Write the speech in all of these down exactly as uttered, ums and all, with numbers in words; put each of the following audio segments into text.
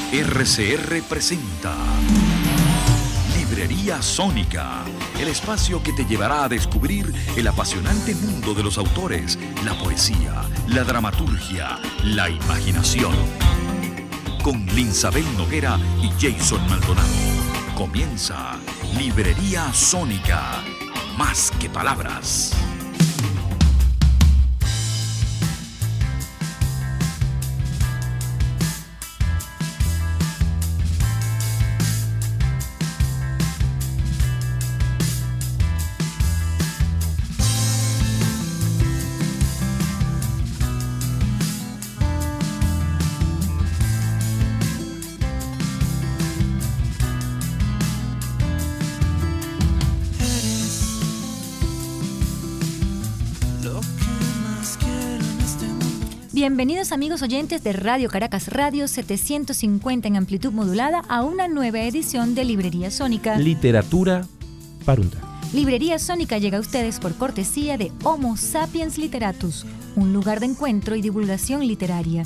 R C R presenta Librería Sónica, el espacio que te llevará a descubrir el apasionante mundo de los autores, la poesía, la dramaturgia, la imaginación. Con Linsabel Noguera y Jason Maldonado. Comienza Librería Sónica, más que palabras. Bienvenidos amigos oyentes de Radio Caracas Radio setecientos cincuenta en amplitud modulada a una nueva edición de Librería Sónica. Literatura para un día. Librería Sónica llega a ustedes por cortesía de Homo Sapiens Literatus, un lugar de encuentro y divulgación literaria.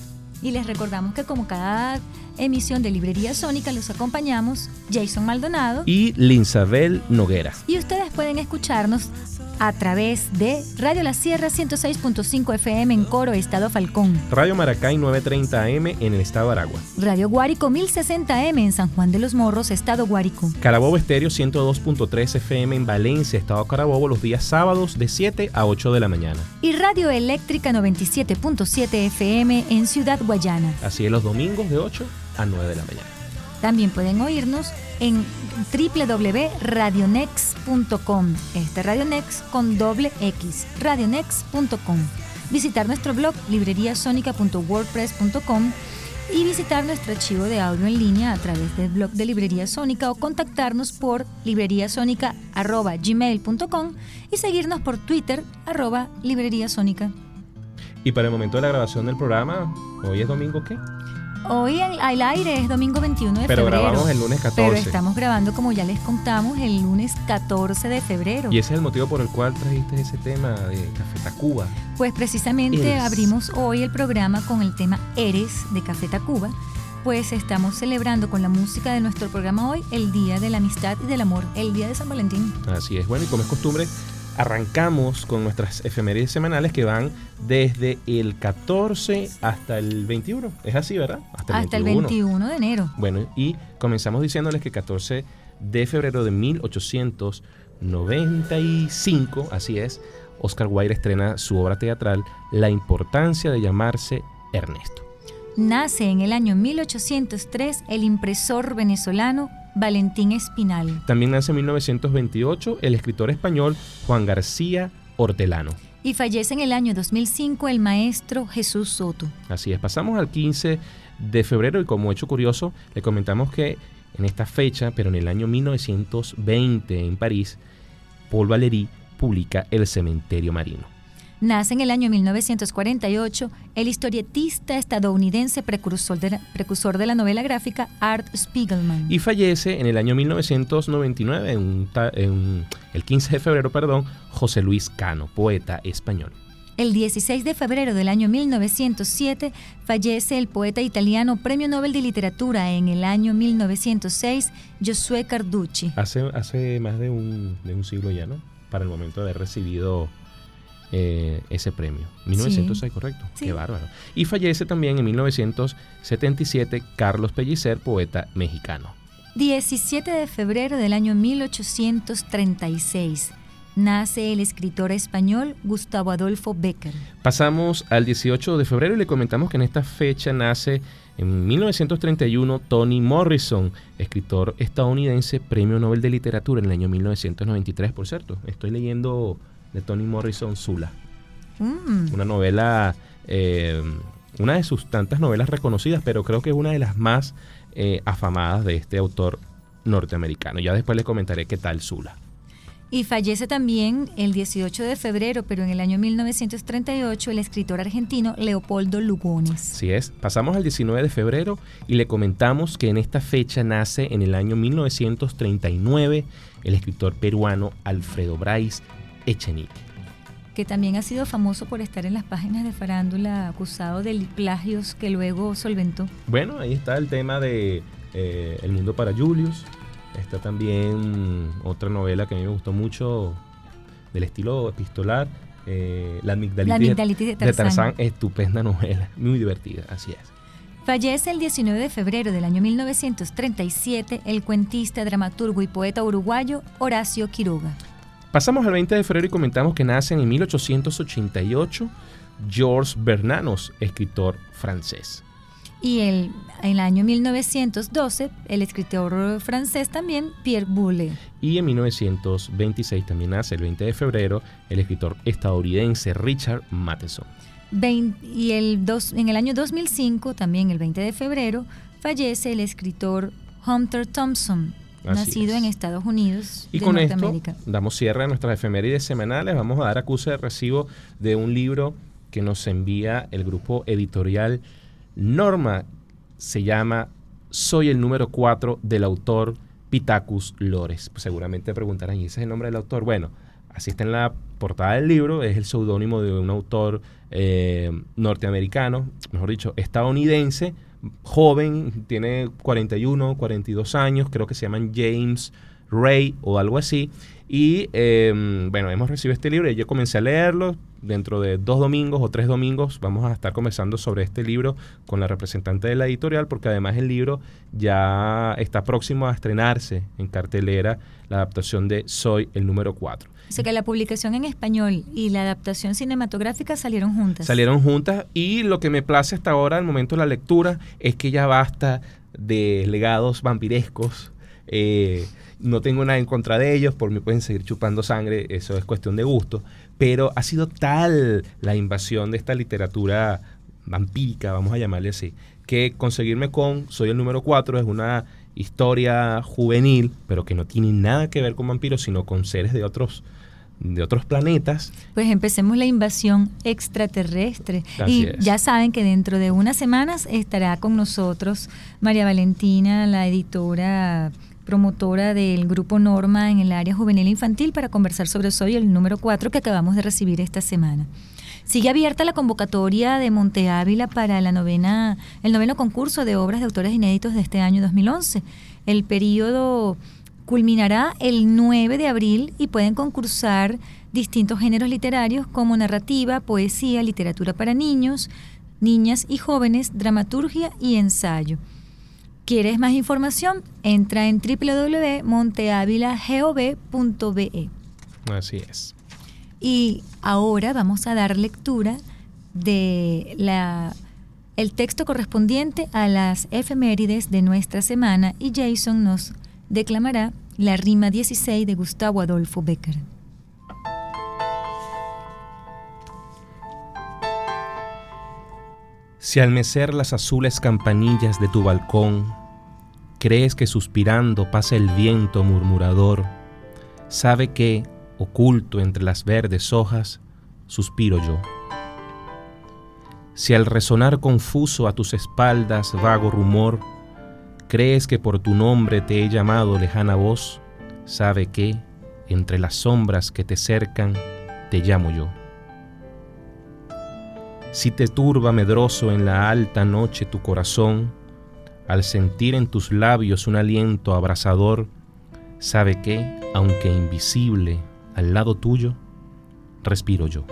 Y les recordamos que como cada emisión de Librería Sónica los acompañamos Jason Maldonado y Linsabel Noguera. Y ustedes pueden escucharnos a través de Radio La Sierra ciento seis punto cinco F M en Coro, Estado Falcón. Radio Maracay novecientos treinta A M en el Estado de Aragua. Radio Guárico mil sesenta A M en San Juan de los Morros, Estado Guárico. Carabobo Estéreo ciento dos punto tres F M en Valencia, Estado Carabobo, los días sábados de siete a ocho de la mañana. Y Radio Eléctrica noventa y siete punto siete F M en Ciudad Guayana. Así es, los domingos de ocho a nueve de la mañana. También pueden oírnos en doble u doble u doble u punto radionex punto com. Este Radionex con doble X, radionex punto com. Visitar nuestro blog libreriasonica punto wordpress punto com y visitar nuestro archivo de audio en línea a través del blog de Librería Sónica o contactarnos por libreriasonica arroba gmail punto com y seguirnos por Twitter arroba libreriasónica. Y para el momento de la grabación del programa, ¿hoy es domingo qué? Hoy al aire es domingo veintiuno de pero febrero. Pero grabamos el lunes catorce. Pero estamos grabando, como ya les contamos, el lunes catorce de febrero. ¿Y ese es el motivo por el cual trajiste ese tema de Café Tacuba? Pues precisamente Eres. Abrimos hoy el programa con el tema Eres de Café Tacuba. Pues estamos celebrando con la música de nuestro programa hoy el Día de la Amistad y del Amor, el Día de San Valentín. Así es. Bueno, y como es costumbre, arrancamos con nuestras efemérides semanales que van desde el catorce hasta el veintiuno. Es así, ¿verdad? Hasta, hasta el veintiuno de enero. Bueno, y comenzamos diciéndoles que el catorce de febrero de mil ochocientos noventa y cinco, así es, Oscar Wilde estrena su obra teatral La importancia de llamarse Ernesto. Nace en el año mil ochocientos tres el impresor venezolano Valentín Espinal. También nace en mil novecientos veintiocho el escritor español Juan García Hortelano. Y fallece en el año dos mil cinco el maestro Jesús Soto. Así es, pasamos al quince de febrero y como hecho curioso, le comentamos que en esta fecha, pero en el año mil novecientos veinte en París, Paul Valéry publica El cementerio marino. Nace en el año mil novecientos cuarenta y ocho el historietista estadounidense precursor de, la, precursor de la novela gráfica Art Spiegelman. Y fallece en el año mil novecientos noventa y nueve, en, en el quince de febrero, perdón, José Luis Cano, poeta español. El dieciséis de febrero del año mil novecientos siete fallece el poeta italiano Premio Nobel de Literatura en el año mil novecientos seis, Giosuè Carducci. Hace, hace más de un, de un siglo ya, ¿no? Para el momento de haber recibido Eh, ese premio. mil novecientos seis, sí. Correcto. Sí. Qué bárbaro. Y fallece también en mil novecientos setenta y siete Carlos Pellicer, poeta mexicano. diecisiete de febrero del año mil ochocientos treinta y seis. Nace el escritor español Gustavo Adolfo Bécquer. Pasamos al dieciocho de febrero y le comentamos que en esta fecha nace en mil novecientos treinta y uno Toni Morrison, escritor estadounidense, Premio Nobel de Literatura en el año mil novecientos noventa y tres, por cierto. Estoy leyendo de Toni Morrison Zula, mm. una novela, eh, una de sus tantas novelas reconocidas, pero creo que es una de las más eh, afamadas de este autor norteamericano. Ya después les comentaré qué tal Zula. Y fallece también el dieciocho de febrero, pero en el año mil novecientos treinta y ocho, el escritor argentino Leopoldo Lugones. Así es. Pasamos al diecinueve de febrero y le comentamos que en esta fecha nace en el año mil novecientos treinta y nueve el escritor peruano Alfredo Bryce Echenique. que también ha sido famoso por estar en las páginas de farándula acusado de plagios que luego solventó. Bueno, ahí está el tema de eh, El mundo para Julius. Está también otra novela que a mí me gustó mucho, del estilo epistolar, eh, La amigdalitis, La amigdalitis de, Tarzán. de Tarzán. Estupenda novela, muy divertida, así es. Fallece el diecinueve de febrero del año mil novecientos treinta y siete el cuentista, dramaturgo y poeta uruguayo Horacio Quiroga. Pasamos al veinte de febrero y comentamos que nace en mil ochocientos ochenta y ocho Georges Bernanos, escritor francés. Y el, en el año mil novecientos doce, el escritor francés también, Pierre Boulle. Y en mil novecientos veintiséis también nace, el veinte de febrero, el escritor estadounidense Richard Matheson. veinte, y el dos, en el año dos mil cinco, también el veinte de febrero, fallece el escritor Hunter Thompson, Así nacido es. en Estados Unidos y de con Norteamérica. Esto damos cierre a nuestras efemérides semanales. Vamos a dar acuse de recibo de un libro que nos envía el grupo editorial Norma. Se llama Soy el número cuatro, del autor Pitacus Lores. Pues seguramente preguntarán, ¿y ese es el nombre del autor? Bueno, así está en la portada del libro, es el seudónimo de un autor eh, norteamericano, mejor dicho, estadounidense, joven, tiene cuarenta y uno, cuarenta y dos años, creo que se llaman James Ray o algo así. Y eh, bueno, hemos recibido este libro y yo comencé a leerlo. Dentro de dos domingos o tres domingos vamos a estar conversando sobre este libro con la representante de la editorial, porque además el libro ya está próximo a estrenarse en cartelera, la adaptación de Soy el número cuatro. O sea que la publicación en español y la adaptación cinematográfica salieron juntas. Salieron juntas y lo que me place hasta ahora, al momento de la lectura, es que ya basta de legados vampirescos. Eh, no tengo nada en contra de ellos, por mí pueden seguir chupando sangre, eso es cuestión de gusto, pero ha sido tal la invasión de esta literatura vampírica, vamos a llamarle así, que conseguirme con Soy el número cuatro es una historia juvenil, pero que no tiene nada que ver con vampiros, sino con seres de otros de otros planetas. Pues empecemos la invasión extraterrestre. Así y es. Ya saben que dentro de unas semanas estará con nosotros María Valentina, la editora promotora del Grupo Norma en el área juvenil e infantil, para conversar sobre Soy el número cuatro, que acabamos de recibir esta semana. Sigue abierta la convocatoria de Monte Ávila para la novena, el noveno concurso de obras de autores inéditos de este año dos mil once. El periodo culminará el nueve de abril y pueden concursar distintos géneros literarios como narrativa, poesía, literatura para niños, niñas y jóvenes, dramaturgia y ensayo. ¿Quieres más información? Entra en doble u doble u doble u punto monteavila gov punto be. Así es. Y ahora vamos a dar lectura de la, el texto correspondiente a las efemérides de nuestra semana, y Jason nos declamará la rima dieciséis de Gustavo Adolfo Bécquer. Si al mecer las azules campanillas de tu balcón, crees que suspirando pasa el viento murmurador, sabe que, oculto entre las verdes hojas, suspiro yo. Si al resonar confuso a tus espaldas vago rumor, crees que por tu nombre te he llamado lejana voz, sabe que, entre las sombras que te cercan, te llamo yo. Si te turba medroso en la alta noche tu corazón, al sentir en tus labios un aliento abrasador, sabe que, aunque invisible al lado tuyo, respiro yo.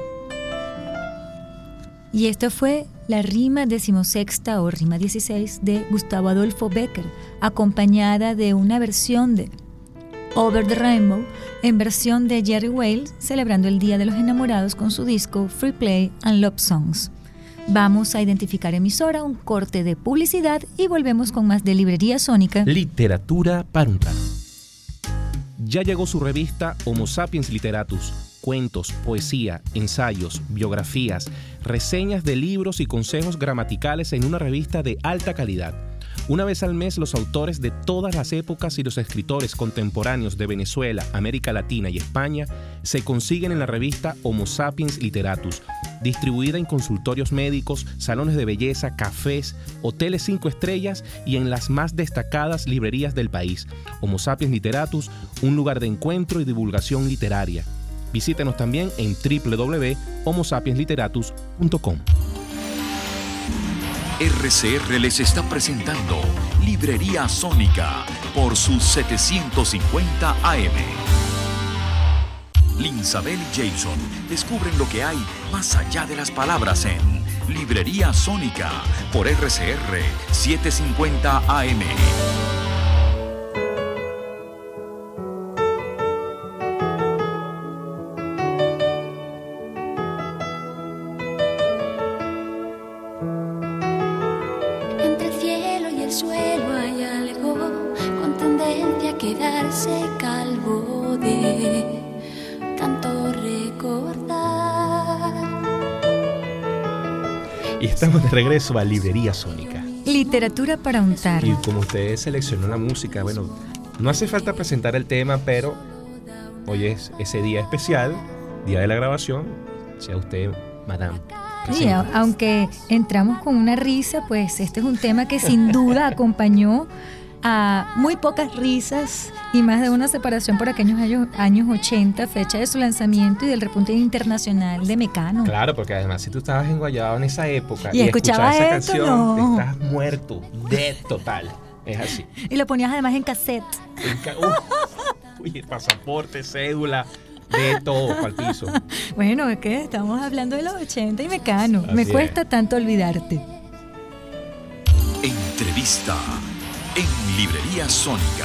Y esto fue la rima decimosexta o rima dieciséis de Gustavo Adolfo Bécquer, acompañada de una versión de Over the Rainbow, en versión de Jerry Wales, celebrando el Día de los Enamorados con su disco Free Play and Love Songs. Vamos a identificar emisora, un corte de publicidad y volvemos con más de Librería Sónica. Literatura para un rato. Ya llegó su revista Homo Sapiens Literatus. Cuentos, poesía, ensayos, biografías, reseñas de libros y consejos gramaticales en una revista de alta calidad. Una vez al mes, los autores de todas las épocas y los escritores contemporáneos de Venezuela, América Latina y España se consiguen en la revista Homo Sapiens Literatus, distribuida en consultorios médicos, salones de belleza, cafés, hoteles cinco estrellas y en las más destacadas librerías del país. Homo Sapiens Literatus, un lugar de encuentro y divulgación literaria. Visítenos también en doble u doble u doble u punto homo sapiens literatus punto com. R C R les está presentando Librería Sónica por sus setecientos cincuenta A M. Linsabel y Jason descubren lo que hay más allá de las palabras en Librería Sónica por R C R setecientos cincuenta A M. Entre el cielo y el suelo hay algo con tendencia a quedarse calvo de tanto recordar. Y estamos de regreso a Librería Sónica. Literatura para untar. Y como usted seleccionó la música, bueno, no hace falta presentar el tema, pero hoy es ese día especial, día de la grabación, sea usted, madame. Sí, a- aunque entramos con una risa, pues este es un tema que sin duda acompañó a muy pocas risas y más de una separación por aquellos años, años ochenta, fecha de su lanzamiento y del repunte internacional de Mecano. Claro, porque además si tú estabas en Guayabo en esa época Y escuchabas esa esto, canción, no. estás muerto, de total. Es así. Y lo ponías además en cassette. El ca- Uf, uy, el pasaporte, cédula, de todo para el piso. Bueno, es que estamos hablando de los ochenta y Mecano. Así Me es. cuesta tanto olvidarte. Entrevista en Librería Sónica.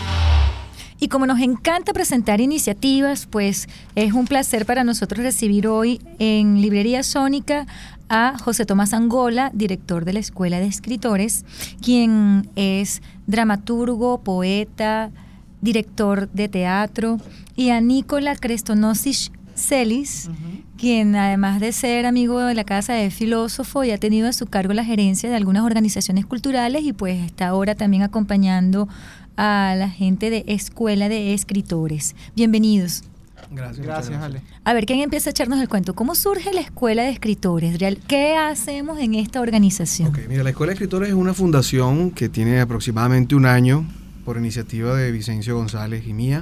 Y como nos encanta presentar iniciativas, pues es un placer para nosotros recibir hoy en Librería Sónica a José Tomás Angola, director de la Escuela de Escritores, quien es dramaturgo, poeta, director de teatro, y a Nicola Krestonošić Celis, uh-huh. quien además de ser amigo de la casa es filósofo y ha tenido a su cargo la gerencia de algunas organizaciones culturales y pues está ahora también acompañando a la gente de Escuela de Escritores. Bienvenidos. Gracias, gracias, Ale. A ver, ¿quién empieza a echarnos el cuento? ¿Cómo surge la Escuela de Escritores? Real- ¿Qué hacemos en esta organización? Ok, mira, la Escuela de Escritores es una fundación que tiene aproximadamente un año por iniciativa de Vicencio González y mía.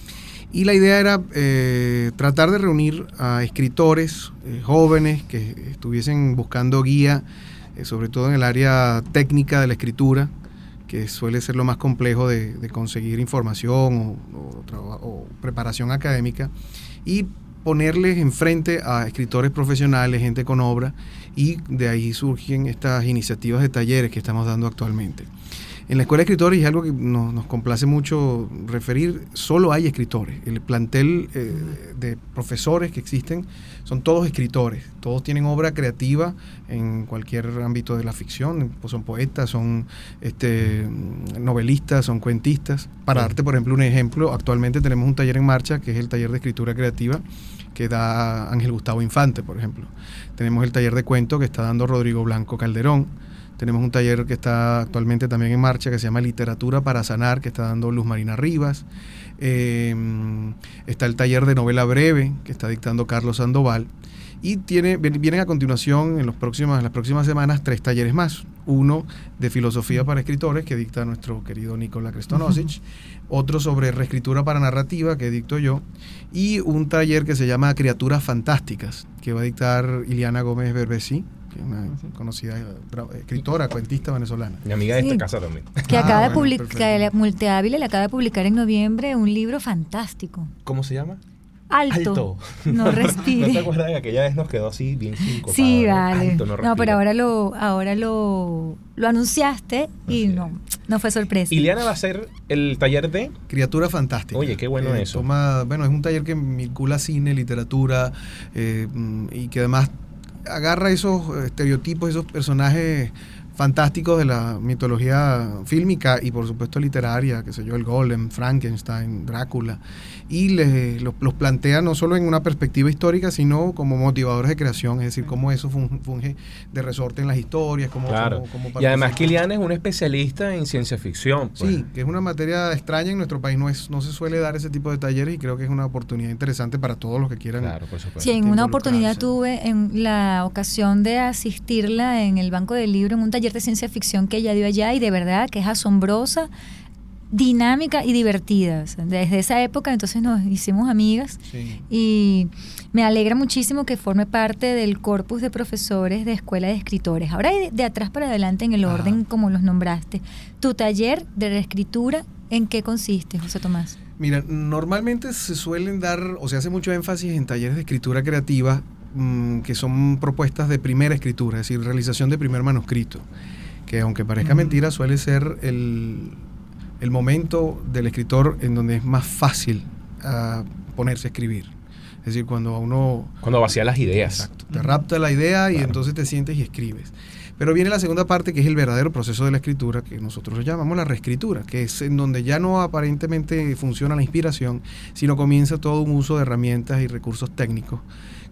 Y la idea era eh, tratar de reunir a escritores eh, jóvenes que estuviesen buscando guía, eh, sobre todo en el área técnica de la escritura, que suele ser lo más complejo de, de conseguir información o, o, traba- o preparación académica, y ponerles enfrente a escritores profesionales, gente con obra, y de ahí surgen estas iniciativas de talleres que estamos dando actualmente. En la Escuela de Escritores, y es algo que nos, nos complace mucho referir, solo hay escritores. El plantel eh, de profesores que existen son todos escritores, todos tienen obra creativa en cualquier ámbito de la ficción, pues son poetas, son este, novelistas, son cuentistas. Para darte, por ejemplo, un ejemplo, actualmente tenemos un taller en marcha, que es el taller de escritura creativa, que da Ángel Gustavo Infante, por ejemplo. Tenemos el taller de cuento que está dando Rodrigo Blanco Calderón. Tenemos un taller que está actualmente también en marcha que se llama Literatura para Sanar, que está dando Luz Marina Rivas. Eh, está el taller de novela breve que está dictando Carlos Sandoval. Y tiene, vienen a continuación en, los próximos, en las próximas semanas tres talleres más. Uno de filosofía para escritores que dicta nuestro querido Nicola Krestonošić. Uh-huh. Otro sobre reescritura para narrativa que dicto yo. Y un taller que se llama Criaturas Fantásticas que va a dictar Iliana Gómez Berbesí, que es una conocida escritora, cuentista venezolana. Mi amiga de Sí. esta casa también. Que Ah, acaba de bueno, publicar, perfecto. Multiávila le acaba de publicar en noviembre un libro fantástico. ¿Cómo se llama? Alto. Alto. No respire. ¿No te acuerdas que aquella vez nos quedó así bien cinco? Sí, vale. Alto, no, no, respira. pero ahora lo, ahora lo, lo anunciaste y Así no, no fue sorpresa. Iliana va a hacer el taller de... Criatura Fantástica. Oye, qué bueno Eh, eso. Toma, bueno, es un taller que vincula cine, literatura, eh, y que además agarra esos estereotipos, esos personajes fantásticos de la mitología fílmica y por supuesto literaria, que sé yo, el Golem, Frankenstein, Drácula, y les, los, los plantea no solo en una perspectiva histórica, sino como motivadores de creación, es decir, cómo eso funge, funge de resorte en las historias, cómo, Claro. cómo, cómo Y además participa. que Iliana es una especialista en ciencia ficción. Pues. Sí, que es una materia extraña en nuestro país, no es no se suele dar ese tipo de talleres y creo que es una oportunidad interesante para todos los que quieran. Claro, por supuesto. Sí, en una oportunidad involucrarse. tuve en la ocasión de asistirla en el Banco del Libro en un taller de ciencia ficción que ella dio allá y de verdad que es asombrosa dinámica y divertida. O sea, desde esa época entonces nos hicimos amigas, sí. Y me alegra muchísimo que forme parte del corpus de profesores de Escuela de Escritores. Ahora de, de atrás para adelante en el Ajá. orden como los nombraste. Tu taller de reescritura, ¿en qué consiste, José Tomás? Mira, normalmente se suelen dar, o se hace mucho énfasis en talleres de escritura creativa, mmm, que son propuestas de primera escritura, es decir, realización de primer manuscrito, que aunque parezca uh-huh. mentira, suele ser el, el momento del escritor en donde es más fácil uh, ponerse a escribir. Es decir, cuando uno... Cuando vacía las ideas. Exacto, te rapta la idea y claro. entonces te sientes y escribes. Pero viene la segunda parte, que es el verdadero proceso de la escritura, que nosotros llamamos la reescritura, que es en donde ya no aparentemente funciona la inspiración, sino comienza todo un uso de herramientas y recursos técnicos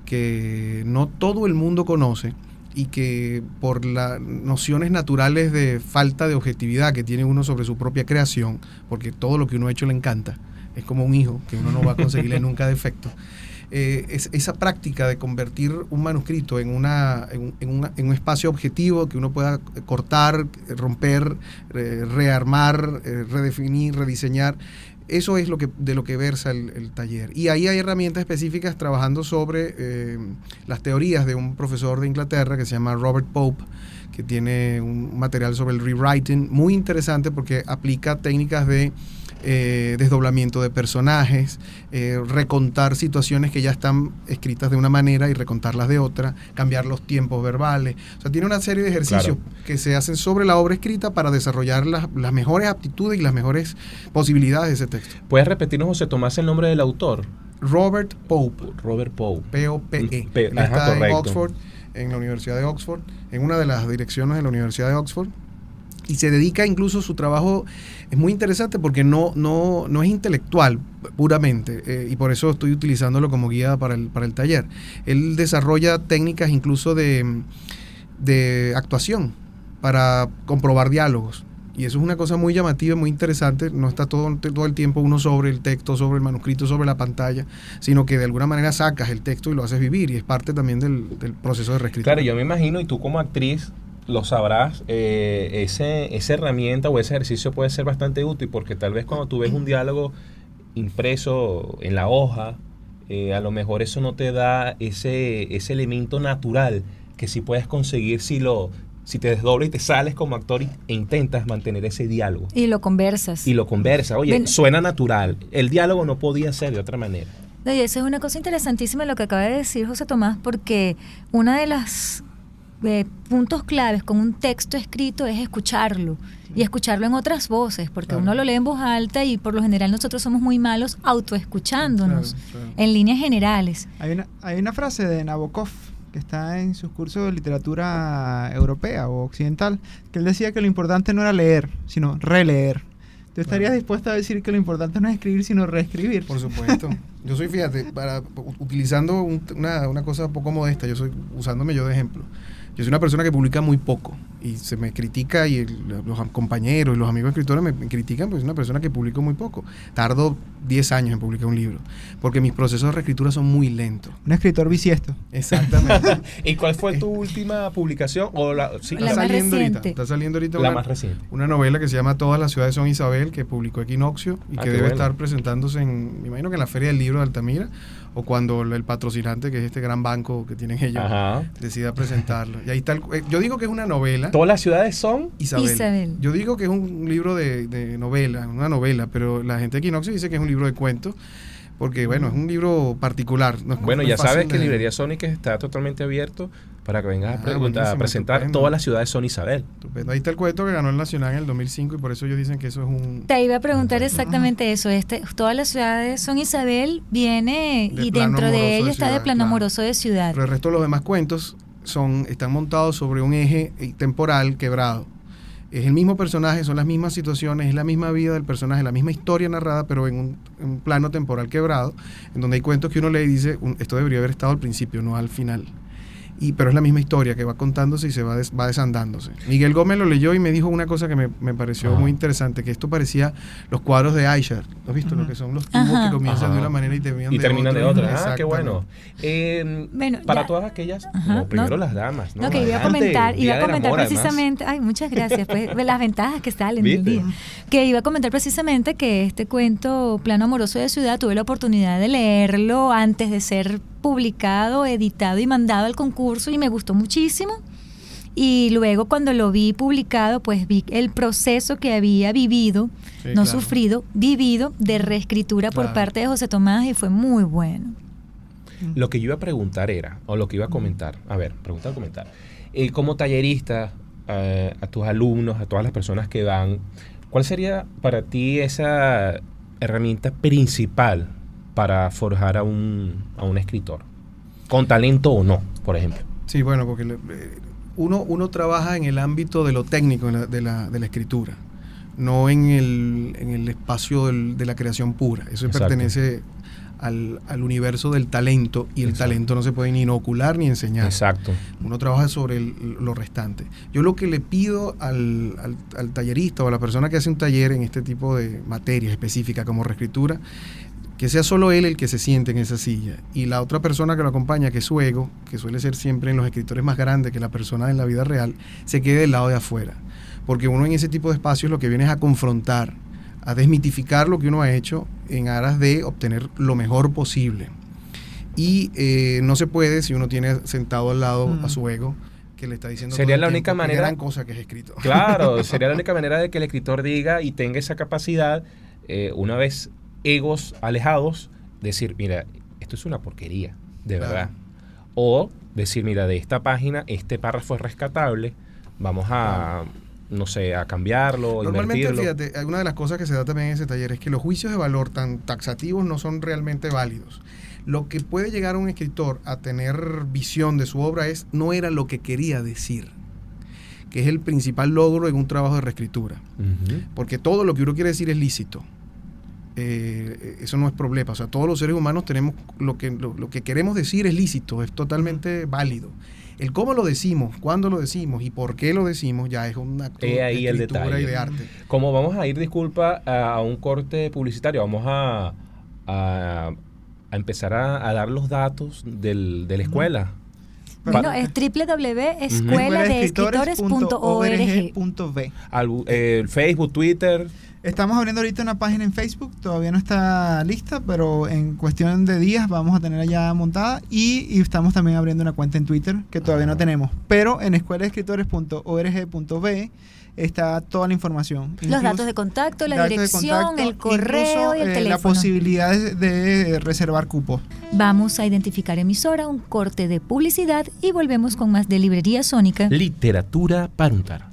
que no todo el mundo conoce y que por las nociones naturales de falta de objetividad que tiene uno sobre su propia creación, porque todo lo que uno ha hecho le encanta, es como un hijo que uno no va a conseguirle nunca defecto. Eh, es, esa práctica de convertir un manuscrito en, una, en, en, una, en un espacio objetivo que uno pueda cortar, romper, eh, rearmar, eh, redefinir, rediseñar, eso es lo que, de lo que versa el, el taller. Y ahí hay herramientas específicas trabajando sobre eh, las teorías de un profesor de Inglaterra que se llama Robert Pope, que tiene un material sobre el rewriting muy interesante porque aplica técnicas de Eh, desdoblamiento de personajes, eh, recontar situaciones que ya están escritas de una manera y recontarlas de otra, cambiar los tiempos verbales. O sea, tiene una serie de ejercicios claro. que se hacen sobre la obra escrita para desarrollar las, las mejores aptitudes y las mejores posibilidades de ese texto. ¿Puedes repetirnos, José Tomás, el nombre del autor? Robert Pope. Robert Pope. P O P E. P- Él Ajá, está correcto. en Oxford, en la Universidad de Oxford, en una de las direcciones de la Universidad de Oxford. Y se dedica incluso, su trabajo es muy interesante porque no, no, no es intelectual puramente, eh, y por eso estoy utilizándolo como guía para el, para el taller. Él desarrolla técnicas incluso de, de actuación para comprobar diálogos. Y eso es una cosa muy llamativa, muy interesante. No está todo, todo el tiempo uno sobre el texto, sobre el manuscrito, sobre la pantalla, sino que de alguna manera sacas el texto y lo haces vivir, y es parte también del, del proceso de reescritura. Claro, yo me imagino, y tú como actriz lo sabrás, eh, ese, esa herramienta o ese ejercicio puede ser bastante útil, porque tal vez cuando tú ves un diálogo impreso en la hoja, eh, a lo mejor eso no te da ese, ese elemento natural que sí puedes conseguir si lo si te desdoblas y te sales como actor y, e intentas mantener ese diálogo. Y lo conversas. Y lo conversas. Oye, Ven. suena natural. El diálogo no podía ser de otra manera. No, y eso es una cosa interesantísima lo que acaba de decir José Tomás, porque una de las Eh, puntos claves con un texto escrito es escucharlo, y escucharlo en otras voces, porque claro. uno lo lee en voz alta y por lo general nosotros somos muy malos autoescuchándonos, claro, claro. en líneas generales. Hay una, hay una frase de Nabokov que está en sus cursos de literatura europea o occidental, que él decía que lo importante no era leer, sino releer. ¿Tú estarías claro. dispuesto a decir que lo importante no es escribir, sino reescribir? Por supuesto. Yo soy, fíjate, para, utilizando un, una, una cosa poco modesta, yo soy, usándome yo de ejemplo, yo soy una persona que publica muy poco y se me critica, y el, los compañeros y los amigos escritores me, me critican porque soy una persona que publico muy poco. Tardo diez años en publicar un libro porque mis procesos de reescritura son muy lentos. Un escritor bisiesto. Exactamente. ¿Y cuál fue tu última publicación? O la, sí, la está más saliendo reciente. ahorita, está saliendo ahorita la una, más reciente. una novela que se llama Todas las ciudades son Isabel, que publicó Equinoccio y ah, que debe bueno. estar presentándose en, me imagino que en la Feria del Libro de Altamira, o cuando el patrocinante, que es este gran banco que tienen ellos, Ajá. decida presentarlo. Y ahí está el, yo digo que es una novela. Todas las ciudades son Isabel. Isabel. Yo digo que es un libro de, de novela, una novela, pero la gente de Equinoccio dice que es un libro de cuentos, porque bueno, es un libro particular. No es, bueno, no ya es sabes de... que Librería Sónica está totalmente abierto para que vengas ah, a, preguntar, a presentar estupendo. Todas las ciudades son Isabel. Estupendo. Ahí está el cuento que ganó el Nacional en el dos mil cinco, y por eso ellos dicen que eso es un... Te iba a preguntar exactamente eso. Este, Todas las ciudades son Isabel, viene de y dentro de ello de está ciudad, de plano claro. amoroso de ciudad. Pero el resto de los demás cuentos son están montados sobre un eje temporal quebrado. Es el mismo personaje, son las mismas situaciones, es la misma vida del personaje, la misma historia narrada, pero en un, en un plano temporal quebrado, en donde hay cuentos que uno lee y dice, esto debería haber estado al principio, no al final. Y, pero es la misma historia que va contándose y se va, des, va desandándose. Miguel Gómez lo leyó y me dijo una cosa que me, me pareció Ajá. muy interesante, que esto parecía los cuadros de Aisha. ¿Has visto? Uh-huh. Lo que son los tubos Ajá. que comienzan Ajá. de una manera y terminan y de terminan otra. de otra. Ah, qué Exactamente. bueno. Eh, Bueno, para ya. todas aquellas, Ajá. no, primero No, las damas. No, No, que iba a Adelante, comentar, Día iba a del comentar amor, además. precisamente, ay, muchas gracias, pues, de las ventajas que salen del ¿Viste? día. Que iba a comentar precisamente que este cuento, Plano Amoroso de Ciudad, tuve la oportunidad de leerlo antes de ser publicado, editado y mandado al concurso y me gustó muchísimo. Y luego cuando lo vi publicado, pues vi el proceso que había vivido, Sí, no claro. sufrido, vivido de reescritura por Claro. parte de José Tomás y fue muy bueno. Lo que yo iba a preguntar era, o lo que iba a comentar, a ver, preguntar o comentar. Eh, como tallerista, eh, a tus alumnos, a todas las personas que van, ¿cuál sería para ti esa herramienta principal para forjar a un, a un escritor? Con talento o no, por ejemplo. Sí, bueno, porque le- eh, uno, uno trabaja en el ámbito de lo técnico de la, de la, de la escritura, no en el, en el espacio del- de la creación pura. Eso Exacto. pertenece al, al universo del talento y el Exacto. talento no se puede ni inocular ni enseñar. Exacto. Uno trabaja sobre el- lo restante. Yo lo que le pido al, al, al tallerista o a la persona que hace un taller en este tipo de materia específica como reescritura, que sea solo él el que se siente en esa silla y la otra persona que lo acompaña, que es su ego, que suele ser siempre en los escritores más grande que la persona en la vida real, se quede del lado de afuera. Porque uno en ese tipo de espacios lo que viene es a confrontar, a desmitificar lo que uno ha hecho en aras de obtener lo mejor posible. Y eh, no se puede si uno tiene sentado al lado Mm. a su ego que le está diciendo Sería todo el la tiempo única qué manera- gran cosa que es escrito. Claro, sería la única manera de que el escritor diga y tenga esa capacidad, eh, una vez egos alejados, decir, mira, esto es una porquería, de Claro. verdad. O decir, mira, de esta página, este párrafo es rescatable, vamos a, no sé, a cambiarlo, Normalmente, invertirlo. fíjate, una de las cosas que se da también en ese taller es que los juicios de valor tan taxativos no son realmente válidos. Lo que puede llegar a un escritor a tener visión de su obra es, no era lo que quería decir, que es el principal logro en un trabajo de reescritura. Ujú. Porque todo lo que uno quiere decir es lícito. Eh, eso no es problema. O sea, todos los seres humanos tenemos lo que, lo, lo que queremos decir es lícito, es totalmente válido. El cómo lo decimos, cuándo lo decimos y por qué lo decimos ya es un acto He ahí de el escritura detalle. y de arte. Como vamos a ir, disculpa, a, a un corte publicitario, vamos a, a, a empezar a, a dar los datos del, de la escuela. Bueno, Pa- es doble u doble u doble u punto Ujú. escuela de escritores punto org. punto b. Al- eh, Facebook, Twitter. Estamos abriendo ahorita una página en Facebook, todavía no está lista, pero en cuestión de días vamos a tenerla ya montada y, y estamos también abriendo una cuenta en Twitter que todavía no tenemos, pero en escuela de escritores punto org punto b está toda la información. Los Incluso- datos de contacto, la datos de dirección, contacto, el correo incluso, y el eh, teléfono. La posibilidad de, de reservar cupos. Vamos a identificar emisora, un corte de publicidad y volvemos con más de Librería Sónica. Literatura para untar.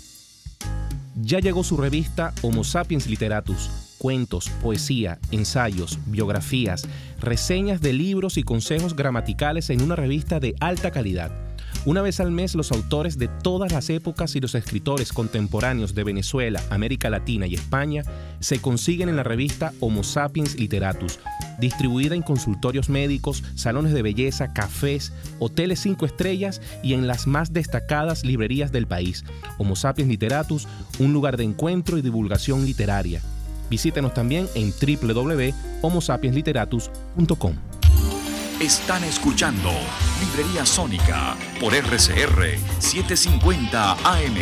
Ya llegó su revista Homo Sapiens Literatus. Cuentos, poesía, ensayos, biografías, reseñas de libros y consejos gramaticales en una revista de alta calidad. Una vez al mes, los autores de todas las épocas y los escritores contemporáneos de Venezuela, América Latina y España se consiguen en la revista Homo Sapiens Literatus, distribuida en consultorios médicos, salones de belleza, cafés, hoteles cinco estrellas y en las más destacadas librerías del país. Homo Sapiens Literatus, un lugar de encuentro y divulgación literaria. Visítenos también en doble u doble u doble u punto homo sapiens literatus punto com. Están escuchando Librería Sónica por R C R setecientos cincuenta A M.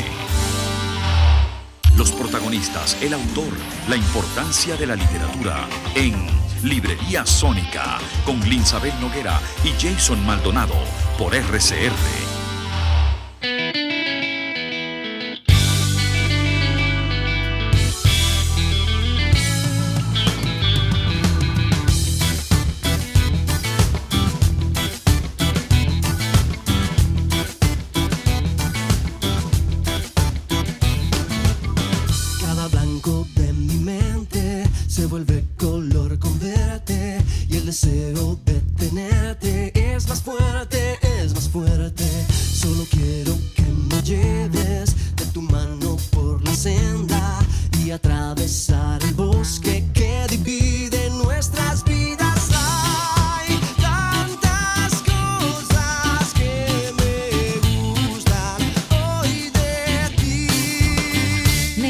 Los protagonistas, el autor, la importancia de la literatura en Librería Sónica con Linsabel Noguera y Jason Maldonado por R C R. Cada blanco de mi mente se vuelve color con verte y el deseo de tenerte es más fuerte, es más fuerte. Solo quiero que me lleves de tu mano por la senda y atravesar el bosque que divide nuestras vidas. Hay tantas cosas que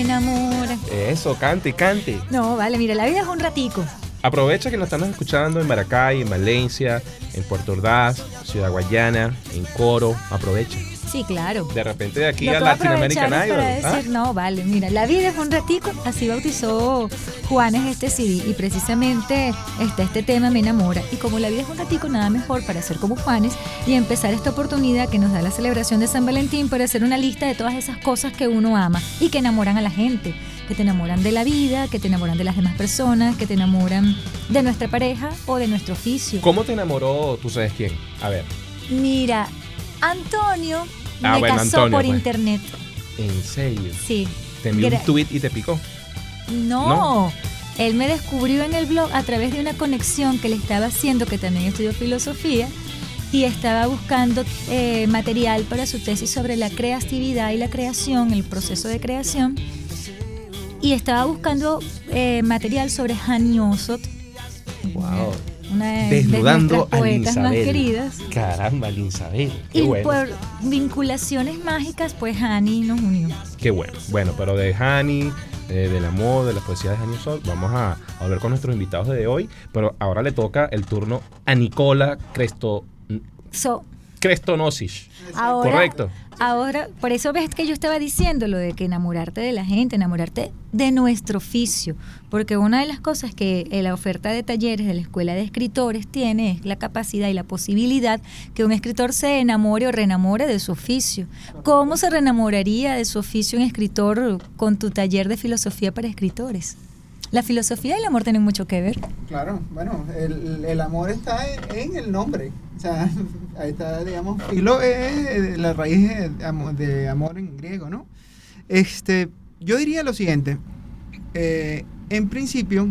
enamora. Eso, cante, cante. No, vale, mira, la vida es un ratico. Aprovecha que nos están escuchando en Maracay, en Valencia, en Puerto Ordaz, Ciudad Guayana, en Coro. Aprovecha. Sí, claro. De repente de aquí Lo a que voy a Latin American aprovechar es Idol. para decir, ¿Ah? no, vale, mira, la vida es un ratico, así bautizó Juanes este C D, y precisamente está este tema, Me enamora, y como la vida es un ratico, nada mejor para ser como Juanes y empezar esta oportunidad que nos da la celebración de San Valentín para hacer una lista de todas esas cosas que uno ama y que enamoran a la gente, que te enamoran de la vida, que te enamoran de las demás personas, que te enamoran de nuestra pareja o de nuestro oficio. ¿Cómo te enamoró tú sabes quién? A ver. Mira, Antonio Ah, me bueno, casó Antonio, por pues. internet. ¿En serio? Sí. ¿Te envió Gra- un tweet y te picó? No, ¿No? Él me descubrió en el blog a través de una conexión que le estaba haciendo, que también estudió filosofía, y estaba buscando eh, material para su tesis sobre la creatividad y la creación, el proceso de creación, y estaba buscando eh, material sobre Hani Osot, Wow. una de, de Desnudando nuestras a poetas más Linsabel. queridas. Caramba, Linsabel. Qué Y bueno. por vinculaciones mágicas, pues Hani nos unió. Qué bueno. Bueno, pero de Hani, eh, del amor, de la poesía de Hani Osot, vamos a, a hablar con nuestros invitados de hoy. Pero ahora le toca el turno a Nicola Cresto, So, Crestonosis. Ahora, Correcto. Ahora, por eso ves que yo estaba diciendo lo de que enamorarte de la gente, enamorarte de nuestro oficio, porque una de las cosas que la oferta de talleres de la Escuela de Escritores tiene es la capacidad y la posibilidad que un escritor se enamore o reenamore de su oficio. ¿Cómo se reenamoraría de su oficio un escritor con tu taller de filosofía para escritores? La filosofía y el amor tienen mucho que ver. Claro, bueno, el, el amor está en, en el nombre. O sea, ahí está, digamos, filo es la raíz de amor, de amor en griego, ¿no? Este, yo diría lo siguiente. Eh, en principio,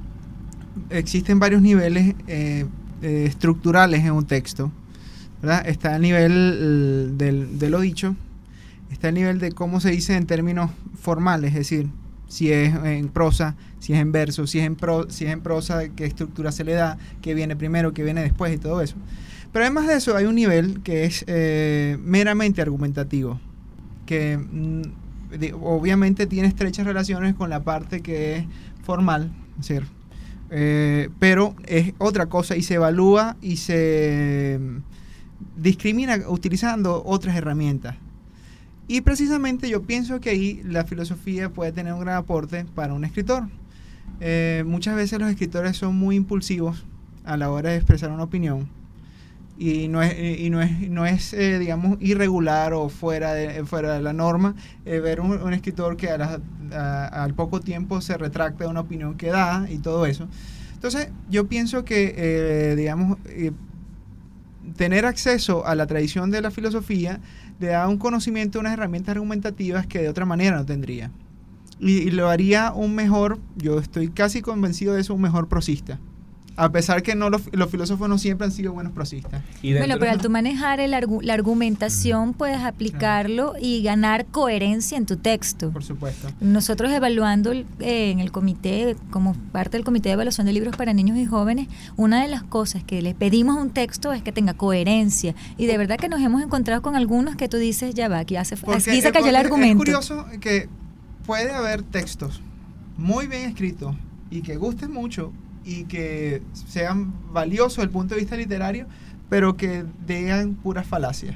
existen varios niveles eh, eh, estructurales en un texto, ¿verdad? Está el nivel eh, del, de lo dicho, está el nivel de cómo se dice en términos formales, es decir, si es en prosa, si es en verso, si es en, pro, si es en prosa, qué estructura se le da, qué viene primero, qué viene después y todo eso. Pero además de eso hay un nivel que es eh, meramente argumentativo, que mm, de, obviamente tiene estrechas relaciones con la parte que es formal, es decir, eh, pero es otra cosa y se evalúa y se discrimina utilizando otras herramientas. Y precisamente yo pienso que ahí la filosofía puede tener un gran aporte para un escritor. Eh, muchas veces los escritores son muy impulsivos a la hora de expresar una opinión y no es, y no es, no es eh, digamos, irregular o fuera de, fuera de la norma eh, ver un, un escritor que a la, a, al poco tiempo se retracta de una opinión que da y todo eso. Entonces yo pienso que, eh, digamos, eh, tener acceso a la tradición de la filosofía le da un conocimiento, unas herramientas argumentativas que de otra manera no tendría. Y, y lo haría un mejor, yo estoy casi convencido de eso, un mejor prosista. A pesar que no los, los filósofos no siempre han sido buenos prosistas. Y Bueno, dentro- pero al tú manejar el argu- la argumentación puedes aplicarlo y ganar coherencia en tu texto. Por supuesto. Nosotros evaluando eh, en el comité, como parte del comité de evaluación de libros para niños y jóvenes, una de las cosas que le pedimos a un texto es que tenga coherencia. Y de verdad que nos hemos encontrado con algunos que tú dices, ya va, aquí, hace, aquí se eh, cayó el porque argumento. Es curioso que puede haber textos muy bien escritos y que gusten mucho y que sean valiosos desde el punto de vista literario, pero que digan puras falacias.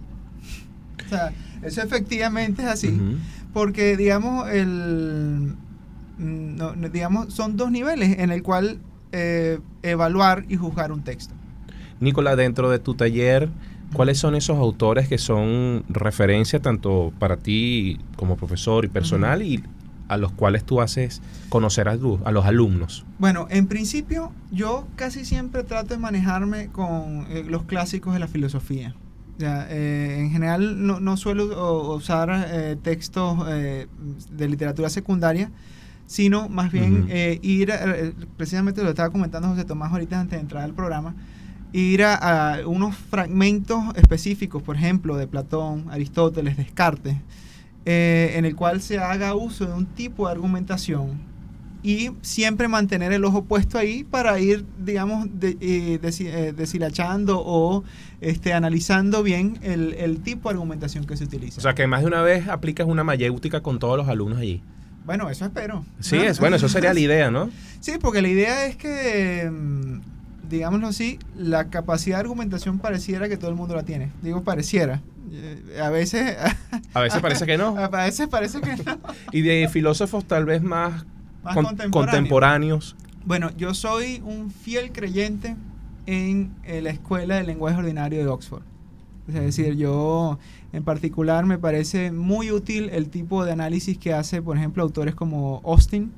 O sea, eso efectivamente es así, Ujú. porque digamos el no, no, digamos son dos niveles en el cual eh, evaluar y juzgar un texto. Nicola, dentro de tu taller, ¿cuáles son esos autores que son referencia tanto para ti como profesor y personal, uh-huh, y a los cuales tú haces conocer a, a los alumnos? Bueno, en principio yo casi siempre trato de manejarme con eh, los clásicos de la filosofía. Ya, eh, en general no, no suelo o, usar eh, textos eh, de literatura secundaria, sino más bien uh-huh, eh, ir, eh, precisamente lo estaba comentando José Tomás ahorita antes de entrar al programa, ir a, a unos fragmentos específicos, por ejemplo, de Platón, Aristóteles, Descartes, eh, en el cual se haga uso de un tipo de argumentación y siempre mantener el ojo puesto ahí para ir, digamos, de, eh, des, eh, deshilachando o este, analizando bien el, el tipo de argumentación que se utiliza. O sea, que más de una vez aplicas una mayéutica con todos los alumnos allí. Bueno, eso espero. Sí, es bueno, eso sería la idea, ¿no? Sí, porque la idea es que, digámoslo así, la capacidad de argumentación pareciera que todo el mundo la tiene. Digo pareciera. A veces... A veces parece que no. A veces parece que no. Y de filósofos tal vez más, Más con- contemporáneos. contemporáneos. Bueno, yo soy un fiel creyente en eh, la Escuela del Lenguaje Ordinario de Oxford. Es decir, yo en particular me parece muy útil el tipo de análisis que hace, por ejemplo, autores como Austin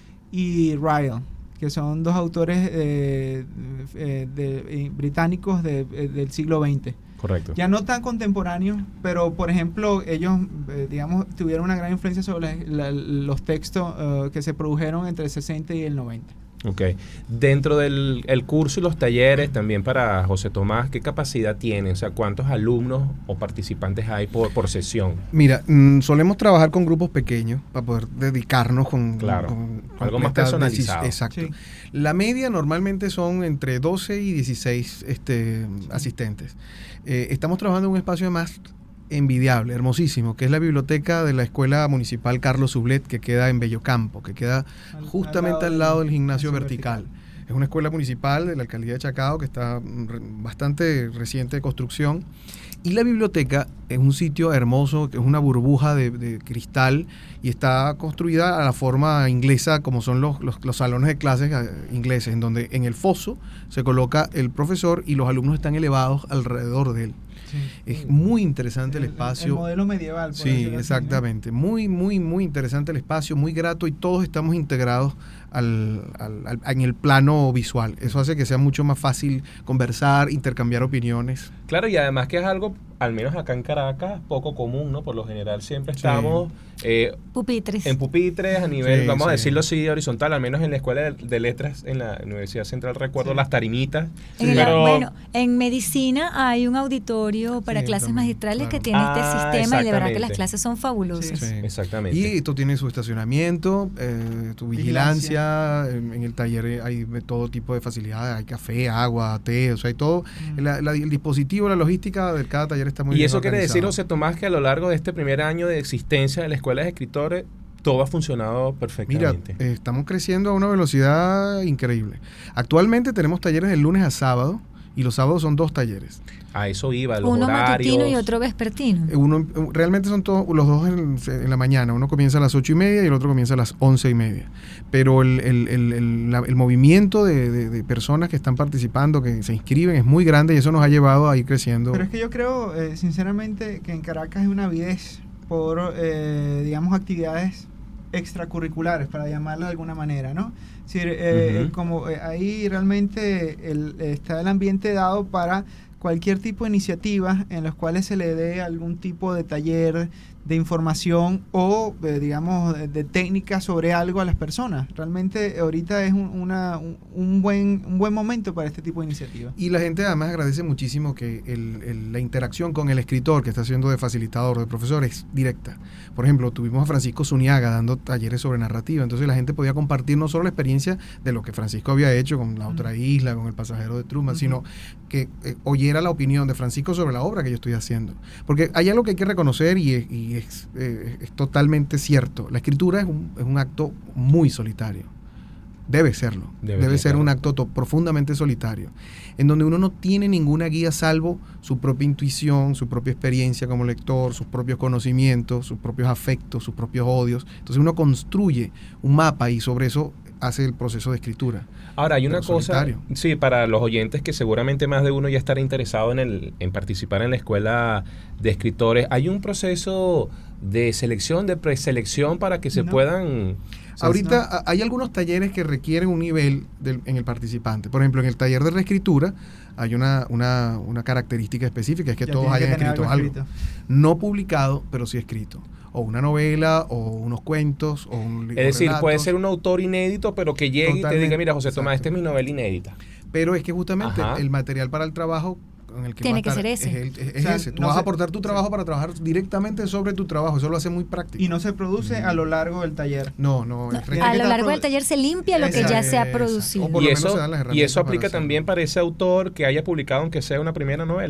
y Ryle, que son dos autores eh, eh, de, eh, británicos de, eh, del siglo veinte. Correcto. Ya no tan contemporáneos, pero por ejemplo, ellos, eh, digamos, tuvieron una gran influencia sobre la- la- los textos eh, que se produjeron entre el sesenta y el noventa. Ok. Dentro del el curso y los talleres, también para José Tomás, ¿qué capacidad tiene? O sea, ¿cuántos alumnos o participantes hay por, por sesión? Mira, mm, solemos trabajar con grupos pequeños para poder dedicarnos con... Claro, con- con algo más esta personalizado. decis- Exacto. Sí. La media normalmente son entre doce y dieciséis este, asistentes. Eh, estamos trabajando en un espacio más envidiable, hermosísimo, que es la biblioteca de la Escuela Municipal Carlos Sublet, que queda en Bellocampo, que queda Al- justamente al al lado lado del del gimnasio gimnasio vertical. vertical. Es una escuela municipal de la alcaldía de Chacao que está mm, re- bastante reciente de construcción. Y la biblioteca es un sitio hermoso, que es una burbuja de, de cristal y está construida a la forma inglesa, como son los, los, los salones de clases eh, ingleses, en donde en el foso se coloca el profesor y los alumnos están elevados alrededor de él. Sí. Es muy interesante el, El espacio. modelo medieval. por Sí, decirlo así, ¿no? exactamente. Muy, muy, muy interesante el espacio, muy grato y todos estamos integrados al, al- al- en el plano visual. Eso hace que sea mucho más fácil conversar, intercambiar opiniones. Claro, y además que es algo, al menos acá en Caracas, poco común, ¿no? Por lo general siempre estamos eh, Pupitres. en pupitres a nivel, Sí, vamos a sí. decirlo así, horizontal, al menos en la Escuela de, de Letras en la Universidad Central, recuerdo Sí. las tarimitas. En la- pero, bueno, en medicina hay un auditorio para Sí, clases también, magistrales claro. que tiene Ah, este sistema y de verdad que exactamente. las clases son fabulosas. Sí. Sí. exactamente. Y esto tiene su estacionamiento, eh, tu vigilancia, en, en el taller hay de todo tipo de facilidades, hay café, agua, té, o sea, hay todo. Mm. La- la- el dispositivo, la logística de cada taller está muy y bien eso quiere decir, organizado. José Tomás, que a lo largo de este primer año de existencia de la Escuela de Escritores, todo ha funcionado Mira, perfectamente. eh, estamos creciendo a una velocidad increíble. Actualmente tenemos talleres de lunes a sábado y los sábados son dos talleres. A eso iba, los Uno horarios. matutino y otro vespertino. Eh, Uno, realmente son todos los dos en, en la mañana. Uno comienza a las ocho y media y el otro comienza a las once y media. Pero el, el- el- el- la- el movimiento de, de- de personas que están participando, que se inscriben, es muy grande y eso nos ha llevado a ir creciendo. Pero es que yo creo, eh, sinceramente, que en Caracas hay una avidez por, eh, digamos, actividades extracurriculares, para llamarlo de alguna manera, ¿no? Es decir, eh, Ujú. como eh, ahí realmente el- está el ambiente dado para cualquier tipo de iniciativa en los cuales se le dé algún tipo de taller de información o, eh, digamos, de, de técnica sobre algo a las personas. Realmente ahorita es un, una, un, un buen, un buen momento para este tipo de iniciativas. Y la gente además agradece muchísimo que el- el- la interacción con el escritor que está haciendo de facilitador, de profesor, es directa. Por ejemplo, tuvimos a Francisco Zuniaga dando talleres sobre narrativa, entonces la gente podía compartir no solo la experiencia de lo que Francisco había hecho con La Otra Isla, con El Pasajero de Truman, Ujú. sino que eh, oyera la opinión de Francisco sobre la obra que yo estoy haciendo. Porque hay algo que hay que reconocer y es, y es, eh, es totalmente cierto. La escritura es un, es un acto muy solitario. Debe serlo. Debe Debe, ser, ser un claro. acto to- profundamente solitario, en donde uno no tiene ninguna guía salvo su propia intuición, su propia experiencia como lector, sus propios conocimientos, sus propios afectos, sus propios odios. Entonces uno construye un mapa y sobre eso hace el proceso de escritura. Ahora, hay una Pero cosa, solitario. sí, para los oyentes que seguramente más de uno ya estará interesado en, el, en participar en la Escuela de Escritores, ¿hay un proceso de selección, de preselección para que se No. puedan... Ahorita a- hay algunos talleres que requieren un nivel del- en el participante. Por ejemplo, en el taller de reescritura hay una, una, una característica específica, es que Ya todos tiene que hayan tener escrito algo algo. escrito. No publicado, pero sí escrito. O una novela, o unos cuentos, o un libro. Es decir, puede ser un autor inédito, pero que llegue y te diga, Totalmente, mira, José Tomás, exacto. esta es mi novela inédita. Pero es que justamente Ajá. el material para el trabajo con el que Tiene va a que estar ser ese. es, el- es- es O sea, ese. Tú no vas se- a aportar tu trabajo para trabajar directamente sobre tu trabajo. Eso lo hace muy práctico. Y no se produce a lo largo del taller. no, no. No, es Tiene a que lo estar largo produ- del taller se limpia lo que ya Exacto, se ha exacto. producido. O por Y lo menos eso, se dan las y herramientas eso para aplica hacerlo. también para ese autor que haya publicado, aunque sea una primera novela.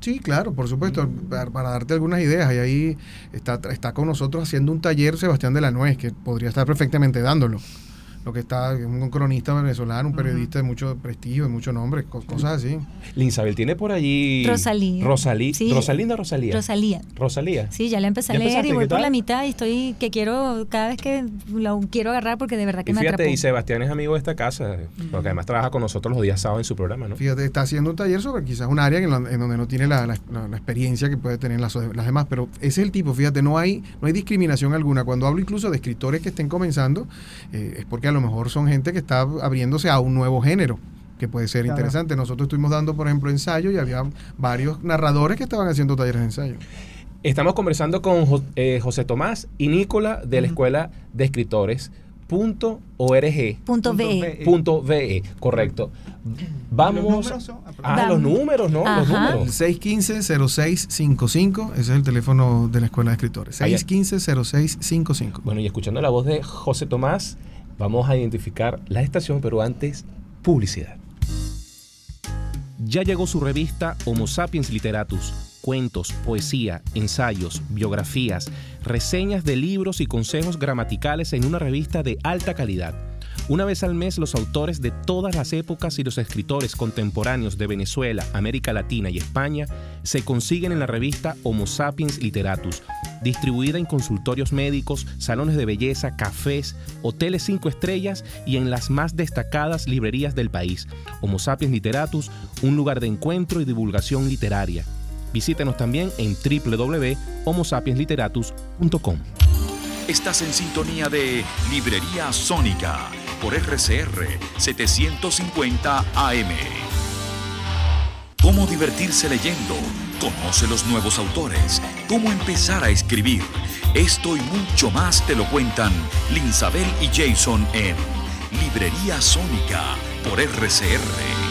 Sí, claro, por supuesto, para, para darte algunas ideas. Y ahí está, está con nosotros haciendo un taller Sebastián de la Nuez, que podría estar perfectamente dándolo. Lo que está, un cronista venezolano, un periodista uh-huh. de mucho prestigio, de mucho nombre, co- cosas así. Linsabel tiene por allí... Rosalía. Rosalí, sí. ¿Rosalinda o Rosalía? Rosalía. Rosalía. Sí, ya la empecé a leer y voy por la mitad y estoy, que quiero, cada vez que lo quiero agarrar porque de verdad que y me fíjate, atrapó. Y Sebastián es amigo de esta casa, uh-huh. porque además trabaja con nosotros los días sábados en su programa, ¿no? Fíjate, está haciendo un taller sobre quizás un área en, la, en donde no tiene la, la, la, la experiencia que puede tener las, las demás, pero ese es el tipo, fíjate, no hay, no hay discriminación alguna. Cuando hablo incluso de escritores que estén comenzando, eh, es porque a lo mejor son gente que está abriéndose a un nuevo género que puede ser claro. interesante. Nosotros estuvimos dando, por ejemplo, ensayo y había varios narradores que estaban haciendo talleres de ensayo. Estamos conversando con eh, José Tomás y Nicola de la uh-huh. Escuela de Escritores punto org punto ve punto ve, correcto. Vamos los números son, ah, Vamos. los números, ¿no? Ajá. Los números. seis uno cinco, cero seis cinco cinco, ese es el teléfono de la Escuela de Escritores. seis uno cinco, cero seis cinco cinco. Bueno, y escuchando la voz de José Tomás, vamos a identificar la estación, pero antes, publicidad. Ya llegó su revista Homo Sapiens Literatus. Cuentos, poesía, ensayos, biografías, reseñas de libros y consejos gramaticales en una revista de alta calidad. Una vez al mes, los autores de todas las épocas y los escritores contemporáneos de Venezuela, América Latina y España se consiguen en la revista Homo Sapiens Literatus, distribuida en consultorios médicos, salones de belleza, cafés, hoteles cinco estrellas y en las más destacadas librerías del país. Homo Sapiens Literatus, un lugar de encuentro y divulgación literaria. Visítenos también en doble u doble u doble u punto homo sapiens literatus punto com. Estás en sintonía de Librería Sónica por R C R setecientos cincuenta A M. ¿Cómo divertirse leyendo? Conoce los nuevos autores. ¿Cómo empezar a escribir? Esto y mucho más te lo cuentan Linsabel y Jason en Librería Sónica por R C R.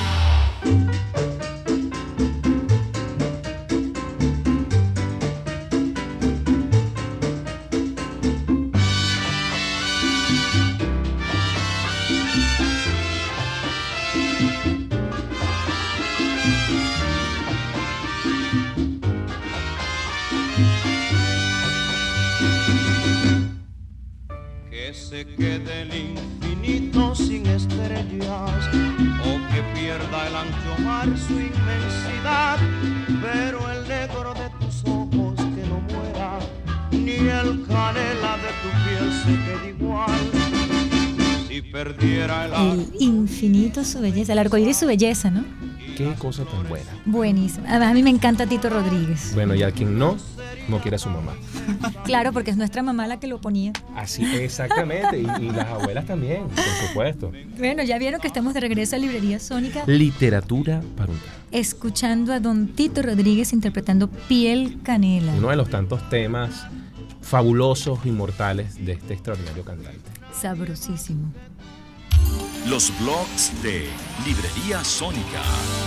Que se quede el infinito sin estrellas o que pierda el ancho mar su inmensidad, pero el negro de tus ojos que no muera, ni el canela de tu piel se quede igual. Si perdiera el, el infinito su belleza, el arcoíris su belleza, ¿no? Qué cosa tan buena. Buenísimo. Además, a mí me encanta Tito Rodríguez. Bueno, y a quien no, no quiere a su mamá. Claro, porque es nuestra mamá la que lo ponía. Así, exactamente. y, y las abuelas también, por supuesto. Bueno, ya vieron que estamos de regreso a Librería Sónica. Literatura para un tarde. Escuchando a don Tito Rodríguez interpretando Piel Canela. Uno de los tantos temas fabulosos, inmortales de este extraordinario cantante. Sabrosísimo. Los blogs de Librería Sónica.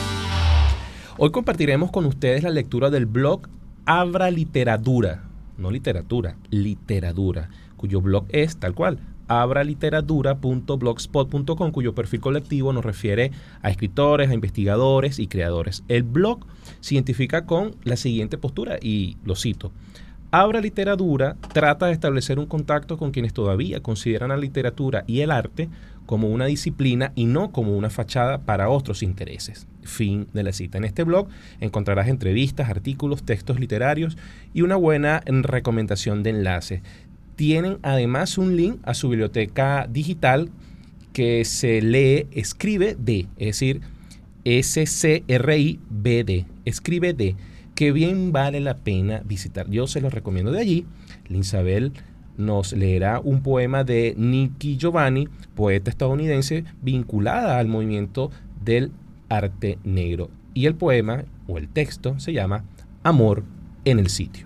Hoy compartiremos con ustedes la lectura del blog Abra Literatura, no literatura, literatura, cuyo blog es tal cual, abra literatura punto blogspot punto com, cuyo perfil colectivo nos refiere a escritores, a investigadores y creadores. El blog se identifica con la siguiente postura, y lo cito: Abra Literatura trata de establecer un contacto con quienes todavía consideran la literatura y el arte como una disciplina y no como una fachada para otros intereses. Fin de la cita. En este blog encontrarás entrevistas, artículos, textos literarios y una buena recomendación de enlaces. Tienen además un link a su biblioteca digital que se lee Escribe D, es decir, S C R I B D, Escribe D, que bien vale la pena visitar. Yo se los recomiendo. De allí, Linsabel nos leerá un poema de Nikki Giovanni, poeta estadounidense vinculada al movimiento del arte negro. Y el poema, o el texto, se llama Amor en el sitio.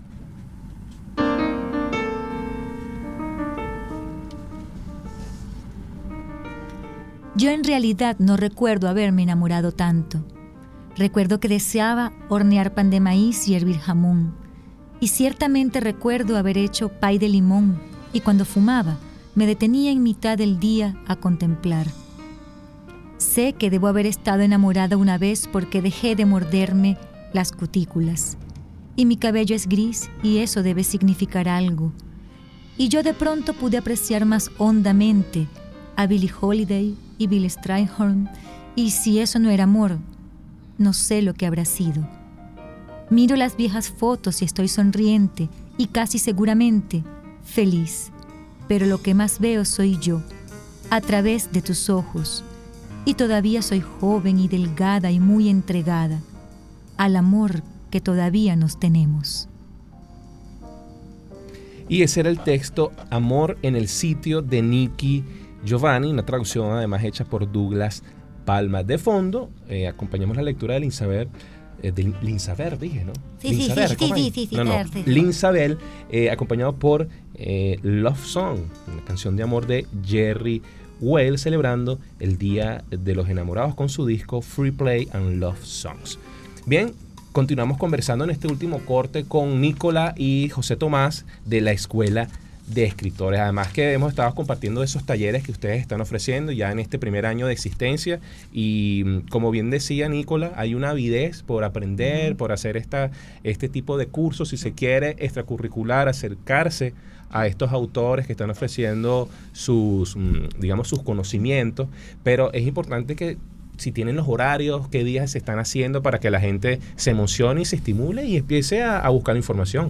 Yo en realidad no recuerdo haberme enamorado tanto. Recuerdo que deseaba hornear pan de maíz y hervir jamón. Y ciertamente recuerdo haber hecho pay de limón, y cuando fumaba me detenía en mitad del día a contemplar. Sé que debo haber estado enamorada una vez porque dejé de morderme las cutículas. Y mi cabello es gris y eso debe significar algo. Y yo de pronto pude apreciar más hondamente a Billie Holiday y Billy Strayhorn, y si eso no era amor, no sé lo que habrá sido. Miro las viejas fotos y estoy sonriente y casi seguramente feliz, pero lo que más veo soy yo, a través de tus ojos, y todavía soy joven y delgada y muy entregada al amor que todavía nos tenemos. Y ese era el texto Amor en el sitio de Nikki Giovanni, una traducción además hecha por Douglas Palma. De fondo, eh, acompañamos la lectura de Linsabel, eh, de Linsabel, dije, ¿no? Sí, sí, Linsabel, sí, ¿cómo sí, es? sí, sí, no, no, sí, sí. Linsabel, eh, acompañado por eh, Love Song, una canción de amor de Jerry Well, celebrando el Día de los Enamorados con su disco Free Play and Love Songs. Bien, continuamos conversando en este último corte con Nicola y José Tomás de la Escuela de Escritores. Además que hemos estado compartiendo esos talleres que ustedes están ofreciendo ya en este primer año de existencia, y como bien decía Nicola, hay una avidez por aprender, uh-huh. por hacer esta, este tipo de cursos, si se quiere, extracurricular, acercarse a estos autores que están ofreciendo sus, digamos, sus conocimientos, pero es importante que si tienen los horarios, qué días se están haciendo para que la gente se emocione y se estimule y empiece a, a buscar información.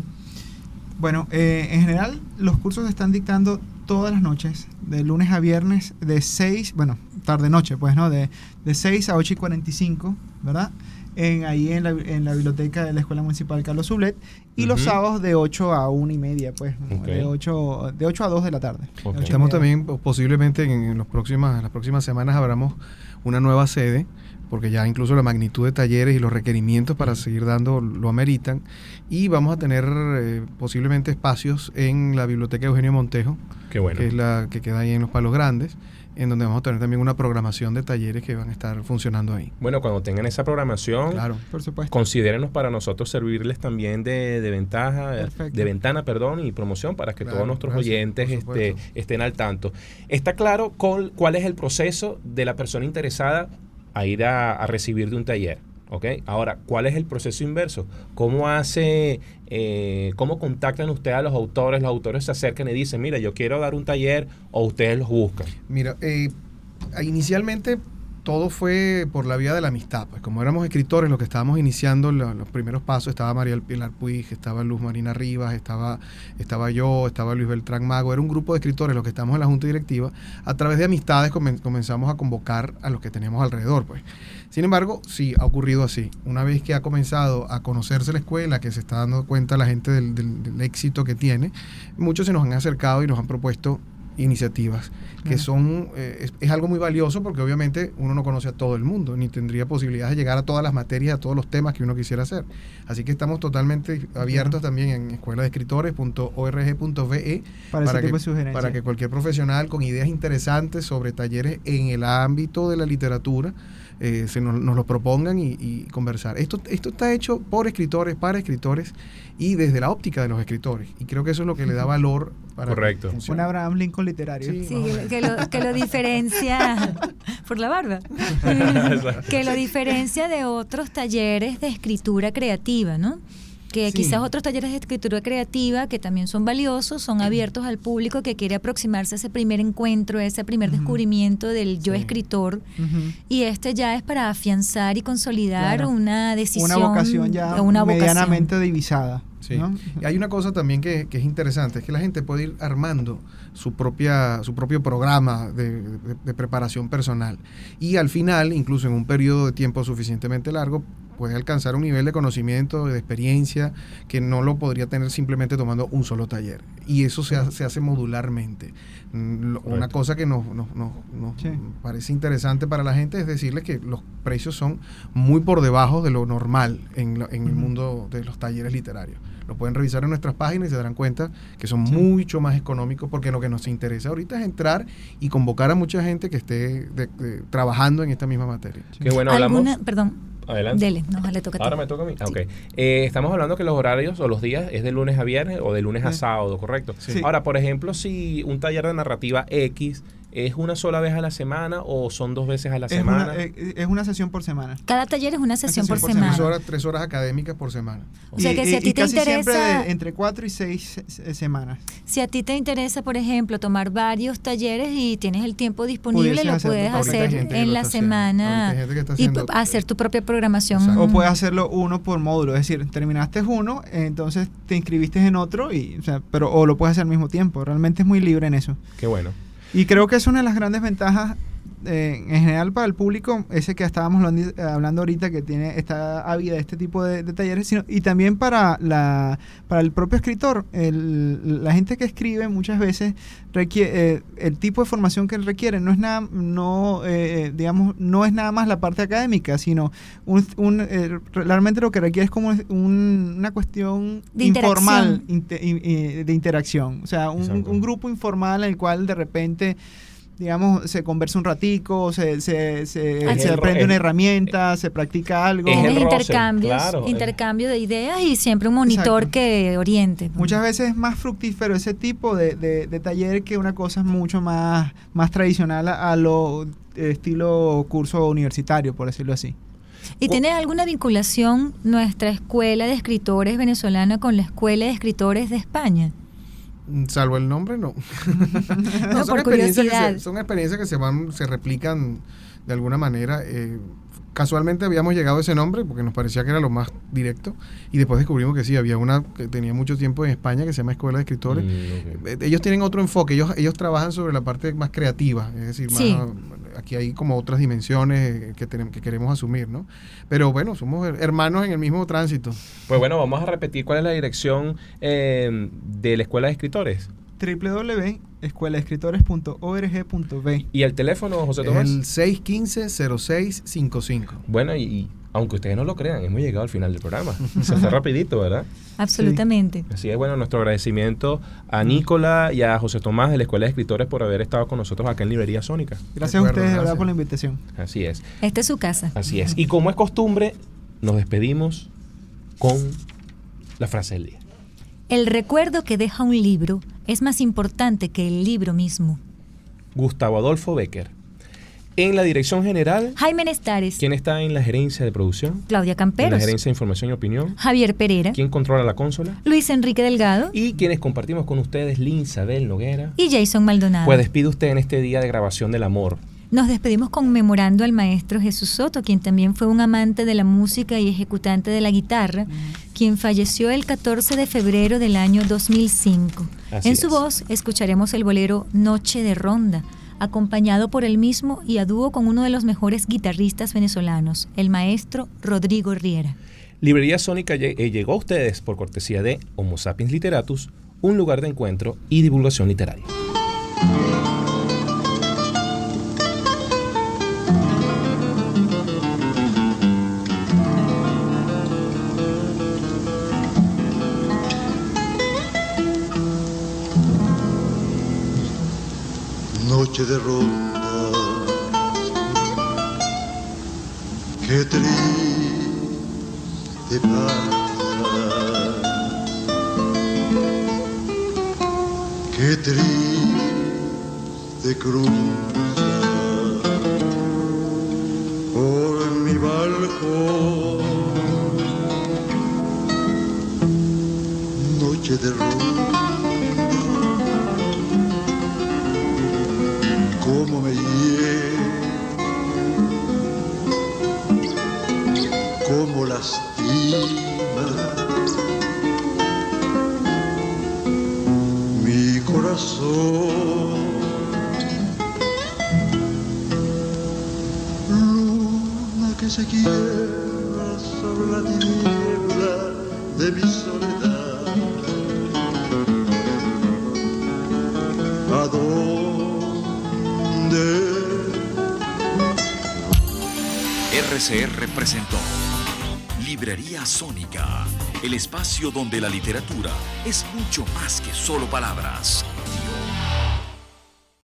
Bueno, eh, en general los cursos se están dictando todas las noches, de lunes a viernes, de seis, bueno, tarde-noche, pues, ¿no? De, de seis a ocho y cuarenta y cinco, ¿verdad? En, ahí en la, en la biblioteca de la Escuela Municipal Carlos Sublet, y uh-huh. los sábados de ocho a una y media, pues, ¿no? Okay. de, ocho, de ocho a dos de la tarde. Okay. Estamos también, posiblemente en, en, los próximas, en las próximas semanas abramos una nueva sede, porque ya incluso la magnitud de talleres y los requerimientos para seguir dando lo ameritan, y vamos a tener eh, posiblemente espacios en la biblioteca Eugenio Montejo, Qué bueno. que es la que queda ahí en Los Palos Grandes, en donde vamos a tener también una programación de talleres que van a estar funcionando ahí. Bueno, cuando tengan esa programación, claro, por supuesto, considérenos para nosotros servirles también de, de ventaja, Perfecto. de ventana, perdón, y promoción para que claro, todos nuestros gracias, oyentes este, estén al tanto. Está claro cuál, cuál es el proceso de la persona interesada a ir a, a recibir de un taller, ¿ok? Ahora, ¿cuál es el proceso inverso? ¿Cómo hace, eh, cómo contactan ustedes a los autores? Los autores se acercan y dicen, mira, yo quiero dar un taller, o ustedes los buscan. Mira, eh, inicialmente todo fue por la vía de la amistad. Pues como éramos escritores, los que estábamos iniciando lo, los primeros pasos, estaba María Pilar Puig, estaba Luz Marina Rivas, estaba, estaba yo, estaba Luis Beltrán Mago, era un grupo de escritores los que estábamos en la junta directiva. A través de amistades comen, comenzamos a convocar a los que teníamos alrededor, pues. Sin embargo, sí, ha ocurrido así. Una vez que ha comenzado a conocerse la escuela, que se está dando cuenta la gente del, del, del éxito que tiene, muchos se nos han acercado y nos han propuesto iniciativas que uh-huh. son eh, es, es algo muy valioso, porque obviamente uno no conoce a todo el mundo, ni tendría posibilidades de llegar a todas las materias, a todos los temas que uno quisiera hacer. Así que estamos totalmente abiertos uh-huh. también en escuela de escritores punto org punto be para, para, que, de para que cualquier profesional con ideas interesantes sobre talleres en el ámbito de la literatura eh, se nos, nos lo propongan y, y conversar. Esto, esto está hecho por escritores, para escritores y desde la óptica de los escritores, y creo que eso es lo que le da valor para Correcto. Un Abraham Lincoln literario. Sí, sí que, lo, que lo diferencia por la barba que lo diferencia de otros talleres de escritura creativa, ¿no? Que sí. Quizás otros talleres de escritura creativa, que también son valiosos, son abiertos al público que quiere aproximarse a ese primer encuentro, a ese primer uh-huh. descubrimiento del yo sí. escritor, uh-huh. y este ya es para afianzar y consolidar claro. una decisión, una vocación ya una medianamente vocación. divisada. Sí. ¿No? Y hay una cosa también que, que es interesante, es que la gente puede ir armando su propia su propio programa de, de, de preparación personal, y al final, incluso en un periodo de tiempo suficientemente largo, puede alcanzar un nivel de conocimiento, de experiencia, que no lo podría tener simplemente tomando un solo taller. Y eso se, hace, se hace modularmente. Una cosa que nos, nos, nos, nos sí. parece interesante para la gente es decirles que los precios son muy por debajo de lo normal en, lo, en uh-huh. el mundo de los talleres literarios. Lo pueden revisar en nuestras páginas y se darán cuenta que son sí. mucho más económicos, porque lo que nos interesa ahorita es entrar y convocar a mucha gente que esté de, de, trabajando en esta misma materia. Sí. Qué bueno, hablamos. ¿Alguna, perdón. Adelante. Dele, no, le toca a ti. Ahora me toca a mí. Sí. Ok. Eh, estamos hablando que los horarios o los días es de lunes a viernes o de lunes sí. a sábado, ¿correcto? Sí. Ahora, por ejemplo, si un taller de narrativa X ¿es una sola vez a la semana o son dos veces a la Es semana? una, eh, es una sesión por semana. Cada taller es una sesión, sesión por, por semana. Tres horas, tres horas académicas por semana. O sea que si a ti y te casi siempre interesa- de entre cuatro y seis se- semanas. Si a ti te interesa, por ejemplo, tomar varios talleres y tienes el tiempo disponible, Pudieses lo hacerlo. puedes Ahorita hay hacer gente que en lo la está haciendo. Ahorita semana hay gente que está y haciendo- p- hacer tu propia programación. Exacto. O puedes hacerlo uno por módulo, es decir, terminaste uno, entonces te inscribiste en otro, y, o sea, pero o lo puedes hacer al mismo tiempo. Realmente es muy libre en eso. Qué bueno. Y creo que es una de las grandes ventajas eh, en general para el público, ese que estábamos hablando, hablando ahorita, que tiene está ávida de este tipo de, de talleres, sino, y también para la para el propio escritor. El, la gente que escribe muchas veces requiere eh, el tipo de formación que requiere no es nada no eh, digamos no es nada más la parte académica, sino un, un, eh, realmente lo que requiere es como un, una cuestión De informal interacción. inte- y- y de interacción, o sea, un, Exacto. un grupo informal en el cual de repente, digamos, se conversa un ratico, se, se, se, Ah, se sí. aprende Es- una herramienta, se practica algo. Es el Tienes roce, intercambios, claro. intercambio de ideas y siempre un monitor Exacto. que oriente. Muchas veces es más fructífero ese tipo de, de, de taller que una cosa mucho más, más tradicional a, a lo eh, estilo curso universitario, por decirlo así. ¿Y tiene alguna vinculación nuestra escuela de escritores venezolana con la escuela de escritores de España? Salvo el nombre, no. No, son, por experiencias que curiosidad. se, son experiencias que se van, se replican de alguna manera. Eh, casualmente habíamos llegado a ese nombre porque nos parecía que era lo más directo, y después descubrimos que sí, había una que tenía mucho tiempo en España que se llama Escuela de Escritores. Mm, ok. Eh, Ellos tienen otro enfoque, ellos, ellos trabajan sobre la parte más creativa, es decir, más, Sí. aquí hay como otras dimensiones eh, que, tenemos, que queremos asumir, ¿no? Pero bueno, somos her- hermanos en el mismo tránsito. Pues bueno, vamos a repetir cuál es la dirección eh, de la Escuela de Escritores. doble u doble u doble u punto escuela de escritores punto org punto b. ¿Y el teléfono, José Tomás? El seis uno cinco, cero seis cinco cinco. Bueno, y, y aunque ustedes no lo crean, hemos llegado al final del programa. Se hace rapidito, ¿verdad? Absolutamente. Así es, bueno, nuestro agradecimiento a Nicola y a José Tomás de la Escuela de Escritores por haber estado con nosotros acá en Librería Sónica. Gracias De a acuerdo, ustedes, de verdad, gracias. por la invitación. Así es, Esta es su casa. así es. Y como es costumbre, nos despedimos con la frase del día. El recuerdo que deja un libro es más importante que el libro mismo. Gustavo Adolfo Bécquer. En la dirección general, Jaime Nestares, ¿quién está en la gerencia de producción? Claudia En la Camperos, gerencia de información y opinión. Javier Pereira, ¿Quién controla la consola? Luis Enrique Delgado Y quienes compartimos con ustedes, Lynn Isabel Noguera. y Jason Maldonado. Pues despide usted en este día de grabación del amor. Nos despedimos conmemorando al maestro Jesús Soto, quien también fue un amante de la música y ejecutante de la guitarra, quien falleció el catorce de febrero del año dos mil cinco. Así En su es. voz escucharemos el bolero Noche de Ronda, acompañado por él mismo y a dúo con uno de los mejores guitarristas venezolanos, el maestro Rodrigo Riera. Librería Sónica lle- eh, llegó a ustedes por cortesía de Homo Sapiens Literatus, un lugar de encuentro y divulgación literaria. Noche de ronda, qué triste pasa, qué triste cruza por mi balcón. Noche de ronda, cómo me hiere, cómo lastima mi corazón. Luna que se quiebra sobre la tiniebla de mi soledad. ¿A dónde? R C R presentó Librería Sónica, el espacio donde la literatura es mucho más que solo palabras.